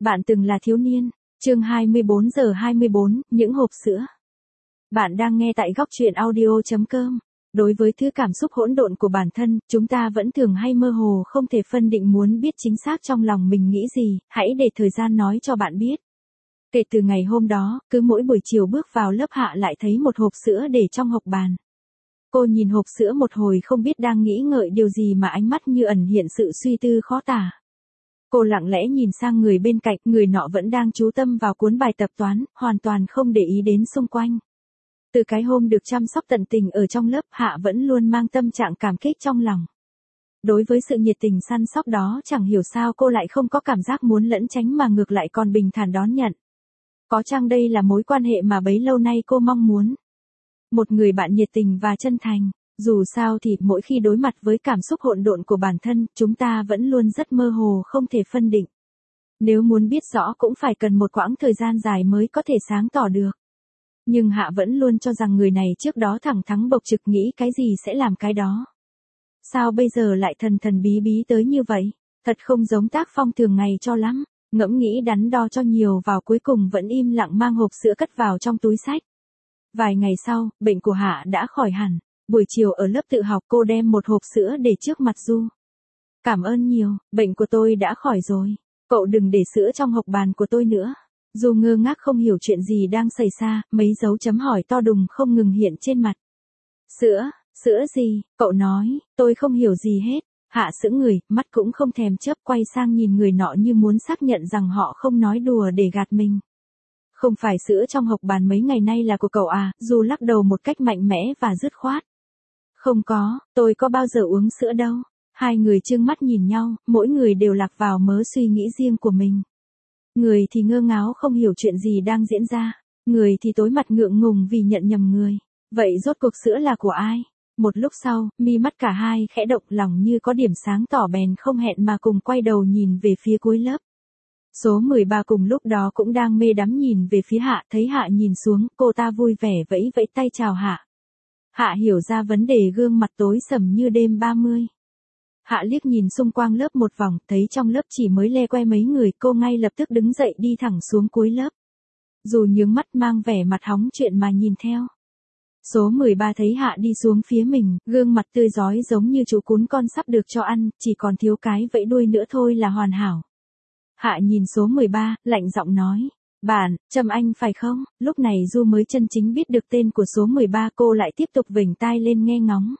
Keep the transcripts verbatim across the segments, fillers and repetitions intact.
Bạn từng là thiếu niên. Chương hai mươi bốn giờ hai mươi bốn, những hộp sữa. Bạn đang nghe tại góc truyện audio chấm com. Đối với thứ cảm xúc hỗn độn của bản thân, chúng ta vẫn thường hay mơ hồ không thể phân định muốn biết chính xác trong lòng mình nghĩ gì, hãy để thời gian nói cho bạn biết. Kể từ ngày hôm đó, cứ mỗi buổi chiều bước vào lớp Hạ lại thấy một hộp sữa để trong hộc bàn. Cô nhìn hộp sữa một hồi không biết đang nghĩ ngợi điều gì mà ánh mắt như ẩn hiện sự suy tư khó tả. Cô lặng lẽ nhìn sang người bên cạnh, người nọ vẫn đang chú tâm vào cuốn bài tập toán, hoàn toàn không để ý đến xung quanh. Từ cái hôm được chăm sóc tận tình ở trong lớp, Hạ vẫn luôn mang tâm trạng cảm kích trong lòng. Đối với sự nhiệt tình săn sóc đó chẳng hiểu sao cô lại không có cảm giác muốn lẫn tránh mà ngược lại còn bình thản đón nhận. Có chăng đây là mối quan hệ mà bấy lâu nay cô mong muốn? Một người bạn nhiệt tình và chân thành. Dù sao thì mỗi khi đối mặt với cảm xúc hỗn độn của bản thân, chúng ta vẫn luôn rất mơ hồ không thể phân định. Nếu muốn biết rõ cũng phải cần một quãng thời gian dài mới có thể sáng tỏ được. Nhưng Hạ vẫn luôn cho rằng người này trước đó thẳng thắn bộc trực nghĩ cái gì sẽ làm cái đó. Sao bây giờ lại thần thần bí bí tới như vậy? Thật không giống tác phong thường ngày cho lắm. Ngẫm nghĩ đắn đo cho nhiều vào cuối cùng vẫn im lặng mang hộp sữa cất vào trong túi xách. Vài ngày sau, bệnh của Hạ đã khỏi hẳn. Buổi chiều ở lớp tự học cô đem một hộp sữa để trước mặt Du. Cảm ơn nhiều, bệnh của tôi đã khỏi rồi. Cậu đừng để sữa trong hộc bàn của tôi nữa. Du ngơ ngác không hiểu chuyện gì đang xảy ra, mấy dấu chấm hỏi to đùng không ngừng hiện trên mặt. Sữa, sữa gì, cậu nói, tôi không hiểu gì hết. Hạ sững người, mắt cũng không thèm chớp quay sang nhìn người nọ như muốn xác nhận rằng họ không nói đùa để gạt mình. Không phải sữa trong hộc bàn mấy ngày nay là của cậu à? Du lắc đầu một cách mạnh mẽ và dứt khoát. Không có, tôi có bao giờ uống sữa đâu. Hai người trừng mắt nhìn nhau, mỗi người đều lạc vào mớ suy nghĩ riêng của mình. Người thì ngơ ngáo không hiểu chuyện gì đang diễn ra. Người thì tối mặt ngượng ngùng vì nhận nhầm người. Vậy rốt cuộc sữa là của ai? Một lúc sau, mi mắt cả hai khẽ động lòng như có điểm sáng tỏ bèn không hẹn mà cùng quay đầu nhìn về phía cuối lớp. Số mười ba cùng lúc đó cũng đang mê đắm nhìn về phía Hạ, thấy Hạ nhìn xuống, cô ta vui vẻ vẫy vẫy tay chào Hạ. Hạ hiểu ra vấn đề gương mặt tối sầm như đêm ba mươi. Hạ liếc nhìn xung quanh lớp một vòng, thấy trong lớp chỉ mới le que mấy người, cô ngay lập tức đứng dậy đi thẳng xuống cuối lớp. Dù nhướng mắt mang vẻ mặt hóng chuyện mà nhìn theo. Số mười ba thấy Hạ đi xuống phía mình, gương mặt tươi rói giống như chú cún con sắp được cho ăn, chỉ còn thiếu cái vẫy đuôi nữa thôi là hoàn hảo. Hạ nhìn số mười ba, lạnh giọng nói. Bạn, Trâm Anh phải không? Lúc này Du mới chân chính biết được tên của số mười ba, cô lại tiếp tục vểnh tai lên nghe ngóng.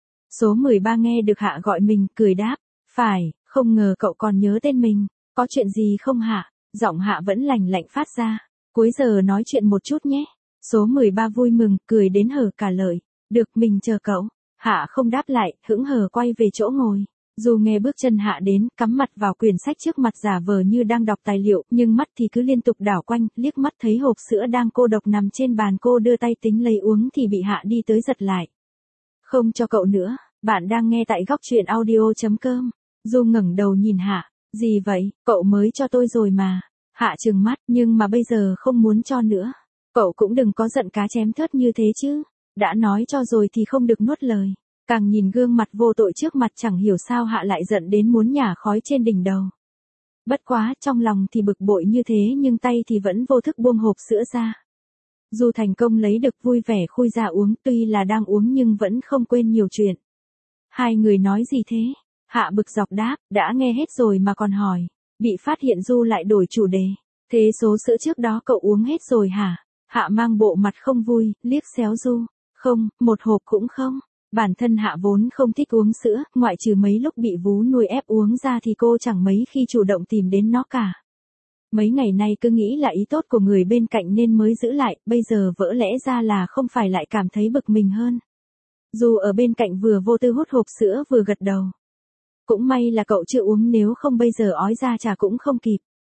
Số mười ba nghe được Hạ gọi mình, cười đáp. Phải, không ngờ cậu còn nhớ tên mình. Có chuyện gì không Hạ? Giọng Hạ vẫn lành lạnh phát ra. Cuối giờ nói chuyện một chút nhé. Số mười ba vui mừng, cười đến hở cả lời. Được, mình chờ cậu. Hạ không đáp lại, hững hờ quay về chỗ ngồi. Dù nghe bước chân Hạ đến, cắm mặt vào quyển sách trước mặt giả vờ như đang đọc tài liệu, nhưng mắt thì cứ liên tục đảo quanh, liếc mắt thấy hộp sữa đang cô độc nằm trên bàn, cô đưa tay tính lấy uống thì bị Hạ đi tới giật lại. Không cho cậu nữa, bạn đang nghe tại góc truyện audio chấm com. Du ngẩng đầu nhìn Hạ, gì vậy, cậu mới cho tôi rồi mà. Hạ trừng mắt, nhưng mà bây giờ không muốn cho nữa. Cậu cũng đừng có giận cá chém thớt như thế chứ, đã nói cho rồi thì không được nuốt lời. Càng nhìn gương mặt vô tội trước mặt chẳng hiểu sao Hạ lại giận đến muốn nhả khói trên đỉnh đầu. Bất quá, trong lòng thì bực bội như thế nhưng tay thì vẫn vô thức buông hộp sữa ra. Dù thành công lấy được vui vẻ khui ra uống, tuy là đang uống nhưng vẫn không quên nhiều chuyện. Hai người nói gì thế? Hạ bực dọc đáp, đã nghe hết rồi mà còn hỏi. Bị phát hiện Du lại đổi chủ đề. Thế số sữa trước đó cậu uống hết rồi hả? Hạ mang bộ mặt không vui, liếc xéo Du. Không, một hộp cũng không. Bản thân Hạ vốn không thích uống sữa, ngoại trừ mấy lúc bị vú nuôi ép uống ra thì cô chẳng mấy khi chủ động tìm đến nó cả. Mấy ngày nay cứ nghĩ là ý tốt của người bên cạnh nên mới giữ lại, bây giờ vỡ lẽ ra là không phải lại cảm thấy bực mình hơn. Dù ở bên cạnh vừa vô tư hút hộp sữa vừa gật đầu. Cũng may là cậu chưa uống, nếu không bây giờ ói ra trà cũng không kịp.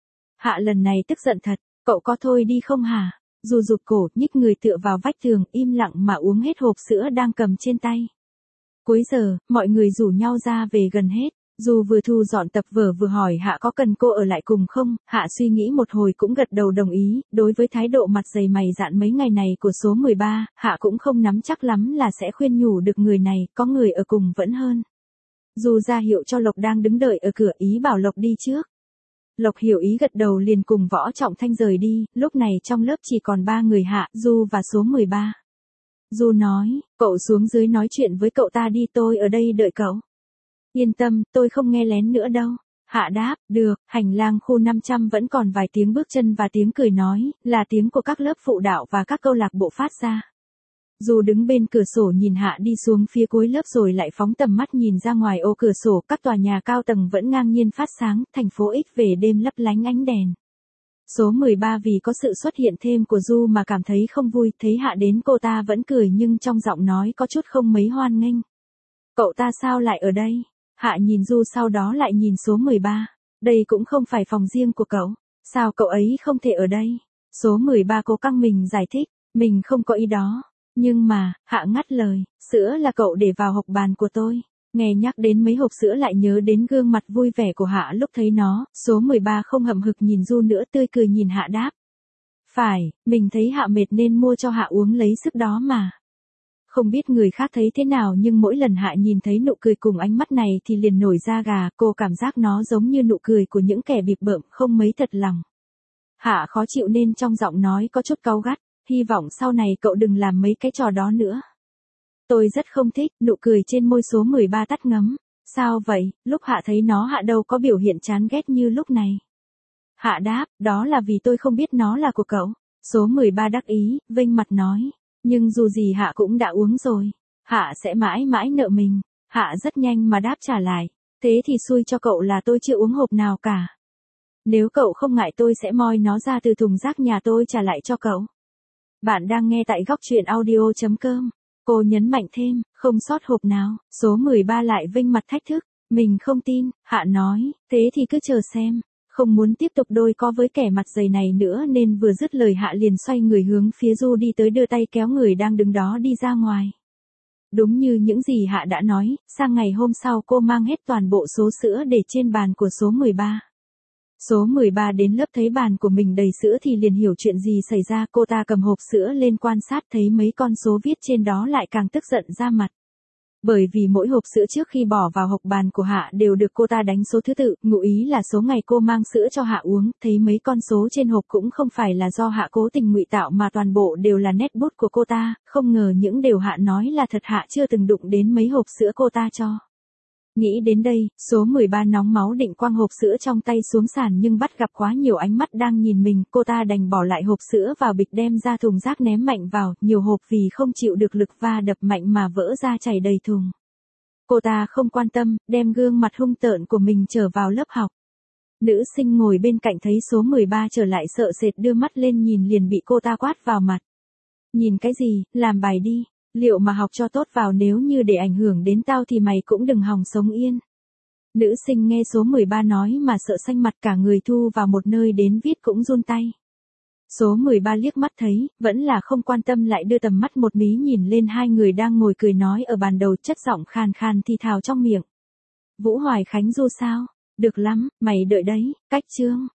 Hạ lần này tức giận thật, cậu có thôi đi không hả? Dù rụt cổ, nhích người tựa vào vách tường, im lặng mà uống hết hộp sữa đang cầm trên tay. Cuối giờ, mọi người rủ nhau ra về gần hết. Dù vừa thu dọn tập vở vừa hỏi Hạ có cần cô ở lại cùng không, Hạ suy nghĩ một hồi cũng gật đầu đồng ý. Đối với thái độ mặt dày mày dạn mấy ngày này của số mười ba, Hạ cũng không nắm chắc lắm là sẽ khuyên nhủ được người này, có người ở cùng vẫn hơn. Dù ra hiệu cho Lộc đang đứng đợi ở cửa, ý bảo Lộc đi trước. Lộc Hiểu Ý gật đầu liền cùng Võ Trọng Thanh rời đi, lúc này trong lớp chỉ còn ba người Hạ, Du và số mười ba. Du nói, cậu xuống dưới nói chuyện với cậu ta đi, tôi ở đây đợi cậu. Yên tâm, tôi không nghe lén nữa đâu. Hạ đáp, được. Hành lang khu năm trăm vẫn còn vài tiếng bước chân và tiếng cười nói, là tiếng của các lớp phụ đạo và các câu lạc bộ phát ra. Du đứng bên cửa sổ nhìn Hạ đi xuống phía cuối lớp rồi lại phóng tầm mắt nhìn ra ngoài ô cửa sổ, các tòa nhà cao tầng vẫn ngang nhiên phát sáng, thành phố ít về đêm lấp lánh ánh đèn. Số mười ba vì có sự xuất hiện thêm của Du mà cảm thấy không vui, thấy Hạ đến cô ta vẫn cười nhưng trong giọng nói có chút không mấy hoan nghênh. Cậu ta sao lại ở đây? Hạ nhìn Du sau đó lại nhìn số mười ba. Đây cũng không phải phòng riêng của cậu. Sao cậu ấy không thể ở đây? Số mười ba cố căng mình giải thích. Mình không có ý đó. Nhưng mà, Hạ ngắt lời, sữa là cậu để vào hộp bàn của tôi. Nghe nhắc đến mấy hộp sữa lại nhớ đến gương mặt vui vẻ của Hạ lúc thấy nó. Số mười ba không hậm hực nhìn Du nữa, tươi cười nhìn Hạ đáp. Phải, mình thấy Hạ mệt nên mua cho Hạ uống lấy sức đó mà. Không biết người khác thấy thế nào nhưng mỗi lần Hạ nhìn thấy nụ cười cùng ánh mắt này thì liền nổi da gà, cô cảm giác nó giống như nụ cười của những kẻ bịp bợm không mấy thật lòng. Hạ khó chịu nên trong giọng nói có chút cáu gắt, hy vọng sau này cậu đừng làm mấy cái trò đó nữa. Tôi rất không thích, nụ cười trên môi số mười ba tắt ngấm. Sao vậy, lúc Hạ thấy nó Hạ đâu có biểu hiện chán ghét như lúc này. Hạ đáp, đó là vì tôi không biết nó là của cậu. Số mười ba đắc ý, vênh mặt nói. Nhưng dù gì Hạ cũng đã uống rồi. Hạ sẽ mãi mãi nợ mình. Hạ rất nhanh mà đáp trả lại. Thế thì xui cho cậu là tôi chưa uống hộp nào cả. Nếu cậu không ngại tôi sẽ moi nó ra từ thùng rác nhà tôi trả lại cho cậu. Bạn đang nghe tại góc truyện audio chấm com. Cô nhấn mạnh thêm, không sót hộp nào. Số mười ba lại vênh mặt thách thức. Mình không tin, Hạ nói, thế thì cứ chờ xem. Không muốn tiếp tục đôi co với kẻ mặt dày này nữa nên vừa dứt lời Hạ liền xoay người hướng phía Du đi tới, đưa tay kéo người đang đứng đó đi ra ngoài. Đúng như những gì Hạ đã nói, sang ngày hôm sau cô mang hết toàn bộ số sữa để trên bàn của số mười ba. Số mười ba đến lớp thấy bàn của mình đầy sữa thì liền hiểu chuyện gì xảy ra, cô ta cầm hộp sữa lên quan sát thấy mấy con số viết trên đó lại càng tức giận ra mặt. Bởi vì mỗi hộp sữa trước khi bỏ vào hộp bàn của Hạ đều được cô ta đánh số thứ tự, ngụ ý là số ngày cô mang sữa cho Hạ uống, thấy mấy con số trên hộp cũng không phải là do Hạ cố tình ngụy tạo mà toàn bộ đều là nét bút của cô ta, không ngờ những điều Hạ nói là thật, Hạ chưa từng đụng đến mấy hộp sữa cô ta cho. Nghĩ đến đây, số mười ba nóng máu định quăng hộp sữa trong tay xuống sàn nhưng bắt gặp quá nhiều ánh mắt đang nhìn mình, cô ta đành bỏ lại hộp sữa vào bịch đem ra thùng rác ném mạnh vào, nhiều hộp vì không chịu được lực va đập mạnh mà vỡ ra chảy đầy thùng. Cô ta không quan tâm, đem gương mặt hung tợn của mình trở vào lớp học. Nữ sinh ngồi bên cạnh thấy số mười ba trở lại sợ sệt đưa mắt lên nhìn liền bị cô ta quát vào mặt. Nhìn cái gì, làm bài đi. Liệu mà học cho tốt vào, nếu như để ảnh hưởng đến tao thì mày cũng đừng hòng sống yên. Nữ sinh nghe số mười ba nói mà sợ xanh mặt, cả người thu vào một nơi đến viết cũng run tay. Số mười ba liếc mắt thấy, vẫn là không quan tâm lại đưa tầm mắt một mí nhìn lên hai người đang ngồi cười nói ở bàn đầu, chất giọng khàn khàn thì thào trong miệng. Vũ Hoài Khánh Du sao? Được lắm, mày đợi đấy, cách chương.